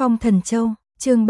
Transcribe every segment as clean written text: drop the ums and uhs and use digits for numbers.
Phong Thần Châu, chương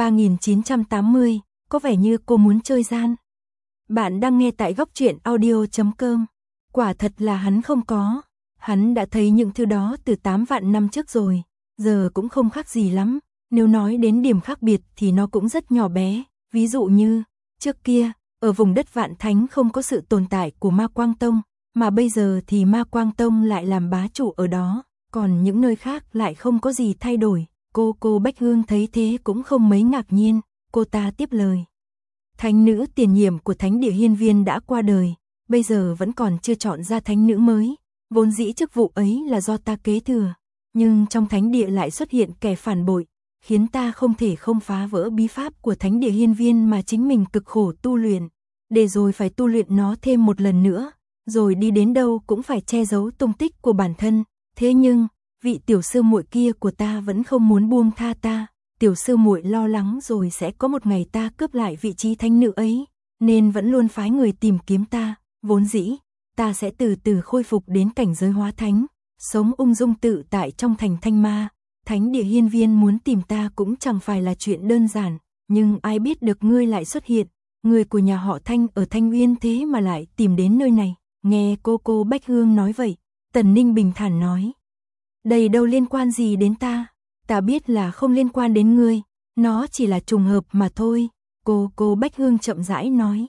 3980, có vẻ như cô muốn chơi gian. Bạn đang nghe tại góc truyện audio.com. Quả thật là hắn không có. Hắn đã thấy những thứ đó từ 8 vạn năm trước rồi, giờ cũng không khác gì lắm. Nếu nói đến điểm khác biệt thì nó cũng rất nhỏ bé. Ví dụ như, trước kia, ở vùng đất Vạn Thánh không có sự tồn tại của Ma Quang Tông, mà bây giờ thì Ma Quang Tông lại làm bá chủ ở đó, còn những nơi khác lại không có gì thay đổi. Cô Bách Hương thấy thế cũng không mấy ngạc nhiên, cô ta tiếp lời. Thánh nữ tiền nhiệm của Thánh Địa Hiên Viên đã qua đời, bây giờ vẫn còn chưa chọn ra thánh nữ mới, vốn dĩ chức vụ ấy là do ta kế thừa, nhưng trong Thánh Địa lại xuất hiện kẻ phản bội, khiến ta không thể không phá vỡ bí pháp của Thánh Địa Hiên Viên mà chính mình cực khổ tu luyện, để rồi phải tu luyện nó thêm một lần nữa, rồi đi đến đâu cũng phải che giấu tung tích của bản thân, thế nhưng vị tiểu sư muội kia của ta vẫn không muốn buông tha ta, tiểu sư muội lo lắng rồi sẽ có một ngày ta cướp lại vị trí thánh nữ ấy, nên vẫn luôn phái người tìm kiếm ta, vốn dĩ, ta sẽ từ từ khôi phục đến cảnh giới hóa thánh, sống ung dung tự tại trong thành Thanh Ma, Thánh Địa Hiên Viên muốn tìm ta cũng chẳng phải là chuyện đơn giản, nhưng ai biết được ngươi lại xuất hiện, người của nhà họ Thanh ở Thanh Uyên thế mà lại tìm đến nơi này, nghe cô Bách Hương nói vậy, Tần Ninh bình thản nói. Đây đâu liên quan gì đến ta biết là không liên quan đến ngươi, nó chỉ là trùng hợp mà thôi, cô Bách Hương chậm rãi nói.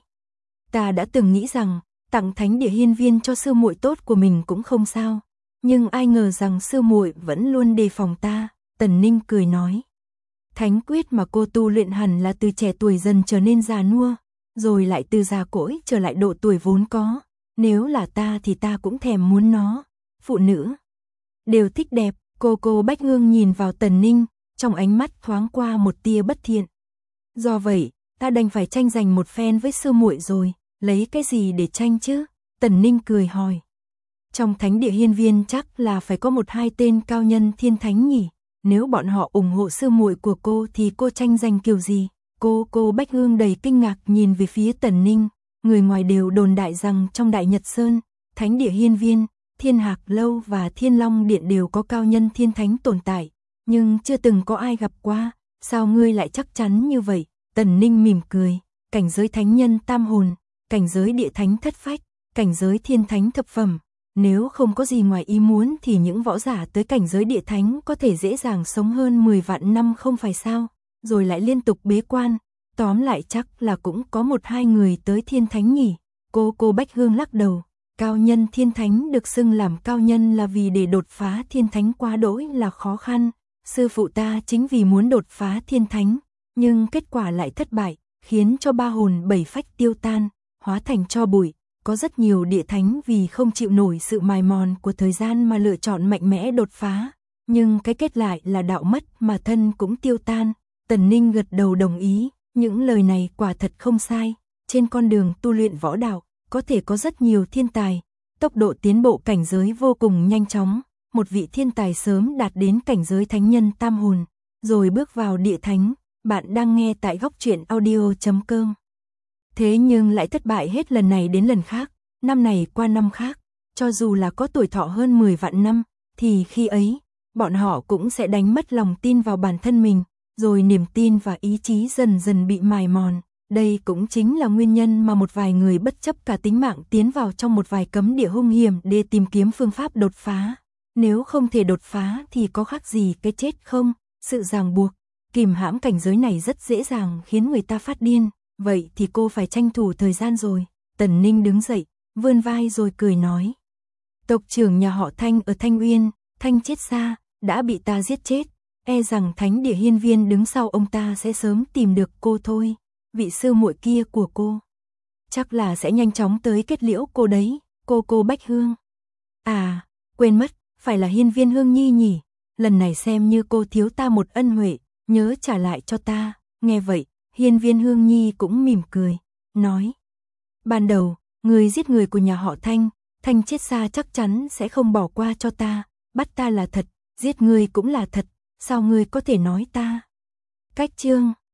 Ta đã từng nghĩ rằng, tặng Thánh Địa Hiên Viên cho sư muội tốt của mình cũng không sao, nhưng ai ngờ rằng sư muội vẫn luôn đề phòng ta, Tần Ninh cười nói. Thánh quyết mà cô tu luyện hẳn là từ trẻ tuổi dần trở nên già nua, rồi lại từ già cỗi trở lại độ tuổi vốn có, nếu là ta thì ta cũng thèm muốn nó, phụ nữ đều thích đẹp, cô Bách Hương nhìn vào Tần Ninh, trong ánh mắt thoáng qua một tia bất thiện. Do vậy, ta đành phải tranh giành một phen với sư muội rồi, lấy cái gì để tranh chứ? Tần Ninh cười hỏi. Trong Thánh Địa Hiên Viên chắc là phải có một hai tên cao nhân thiên thánh nhỉ, nếu bọn họ ủng hộ sư muội của cô thì cô tranh giành kiểu gì? Cô Bách Hương đầy kinh ngạc nhìn về phía Tần Ninh, người ngoài đều đồn đại rằng trong Đại Nhật Sơn, Thánh Địa Hiên Viên, Thiên Hạc Lâu và Thiên Long Điện đều có cao nhân thiên thánh tồn tại, nhưng chưa từng có ai gặp qua, sao ngươi lại chắc chắn như vậy? Tần Ninh mỉm cười, cảnh giới thánh nhân tam hồn, cảnh giới địa thánh thất phách, cảnh giới thiên thánh thập phẩm, nếu không có gì ngoài ý muốn thì những võ giả tới cảnh giới địa thánh có thể dễ dàng sống hơn 10 vạn năm không phải sao, rồi lại liên tục bế quan, tóm lại chắc là cũng có một hai người tới thiên thánh nhỉ. Cô Bách Hương lắc đầu. Cao nhân thiên thánh được xưng làm cao nhân là vì để đột phá thiên thánh quá đỗi là khó khăn, sư phụ ta chính vì muốn đột phá thiên thánh, nhưng kết quả lại thất bại, khiến cho ba hồn bảy phách tiêu tan, hóa thành tro bụi, có rất nhiều địa thánh vì không chịu nổi sự mài mòn của thời gian mà lựa chọn mạnh mẽ đột phá, nhưng cái kết lại là đạo mất mà thân cũng tiêu tan. Tần Ninh gật đầu đồng ý, những lời này quả thật không sai, trên con đường tu luyện võ đạo có thể có rất nhiều thiên tài, tốc độ tiến bộ cảnh giới vô cùng nhanh chóng, một vị thiên tài sớm đạt đến cảnh giới thánh nhân tam hồn, rồi bước vào địa thánh. Bạn đang nghe tại góc truyện audio.com. Thế nhưng lại thất bại hết lần này đến lần khác, năm này qua năm khác, cho dù là có tuổi thọ hơn 10 vạn năm, thì khi ấy, bọn họ cũng sẽ đánh mất lòng tin vào bản thân mình, rồi niềm tin và ý chí dần dần bị mài mòn. Đây cũng chính là nguyên nhân mà một vài người bất chấp cả tính mạng tiến vào trong một vài cấm địa hung hiểm để tìm kiếm phương pháp đột phá. Nếu không thể đột phá thì có khác gì cái chết không? Sự ràng buộc, kìm hãm cảnh giới này rất dễ dàng khiến người ta phát điên. Vậy thì cô phải tranh thủ thời gian rồi. Tần Ninh đứng dậy, vươn vai rồi cười nói. Tộc trưởng nhà họ Thanh ở Thanh Uyên, Thanh Chết Xa, đã bị ta giết chết. E rằng Thánh Địa Hiên Viên đứng sau ông ta sẽ sớm tìm được cô thôi. Vị sư muội kia của cô chắc là sẽ nhanh chóng tới kết liễu cô đấy, cô Bách Hương. À, quên mất, phải là Hiên Viên Hương Nhi nhỉ, lần này xem như cô thiếu ta một ân huệ, nhớ trả lại cho ta. Nghe vậy, Hiên Viên Hương Nhi cũng mỉm cười, nói. Ban đầu, người giết người của nhà họ Thanh, Thanh Chết Xa chắc chắn sẽ không bỏ qua cho ta, bắt ta là thật, giết người cũng là thật, sao ngươi có thể nói ta? Cách chương